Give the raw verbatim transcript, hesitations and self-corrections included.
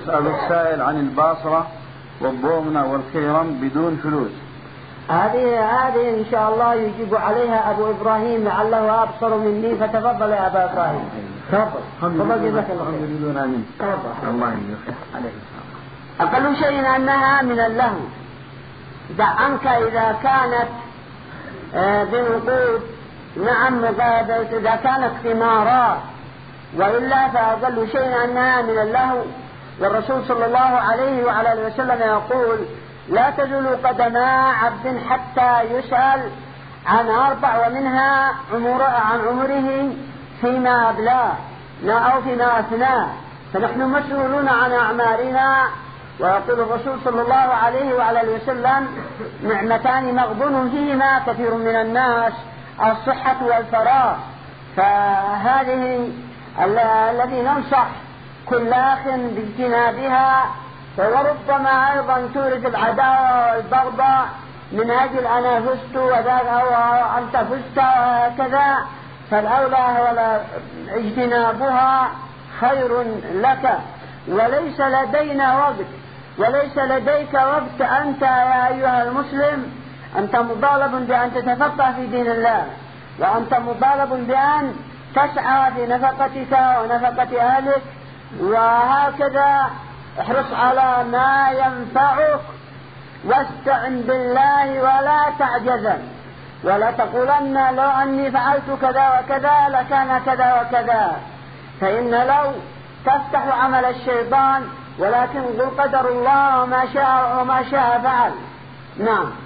يسأل السائل عن الباصرة والضومنة والخيرم بدون فلوس. هذه هذه إن شاء الله يجيب عليها أبو إبراهيم لعله أبصر مني، فتفضل يا أبا إبراهيم. تفضل. تفضل جزاك الله خير. تفضل. الله يخير عليه. أقل شيء أنها من اللهو. دع عنك إذا كانت بنقود، نعم مقابلة إذا كانت ثمارات، وإلا فأقل شيء أنها من اللهو. والرسول صلى الله عليه وعلى اله وسلم يقول: لا تزول قدما عبد حتى يسأل عن أربع، ومنها عمر عن عمره فيما أبلاه أو فيما أثناه، فنحن مسؤولون عن أعمارنا. ويقول الرسول صلى الله عليه وعلى اله وسلم: نعمتان مغبون فيهما كثير من الناس، الصحة والفراغ. فهذه الذي ننصح كل أخ باجتنابها، وربما أيضا تورد العداوة والبغضاء من أجل أنا فزت وذاك أو أنت فزت وكذا، فالأولى هو اجتنابها خير لك. وليس لدينا وقت، وليس لديك وقت أنت يا أيها المسلم، أنت مطالب بأن تتفقه في دين الله، وأنت مطالب بأن تسعى في نفقتك ونفقة أهلك، وهكذا احرص على ما ينفعك، واستعن بالله ولا تعجزن، ولا تقولن لو أني فعلت كذا وكذا لكان كذا وكذا، فإن لو تفتح عمل الشيطان، ولكن قل قدر الله وما شاء وما شاء فعل. نعم.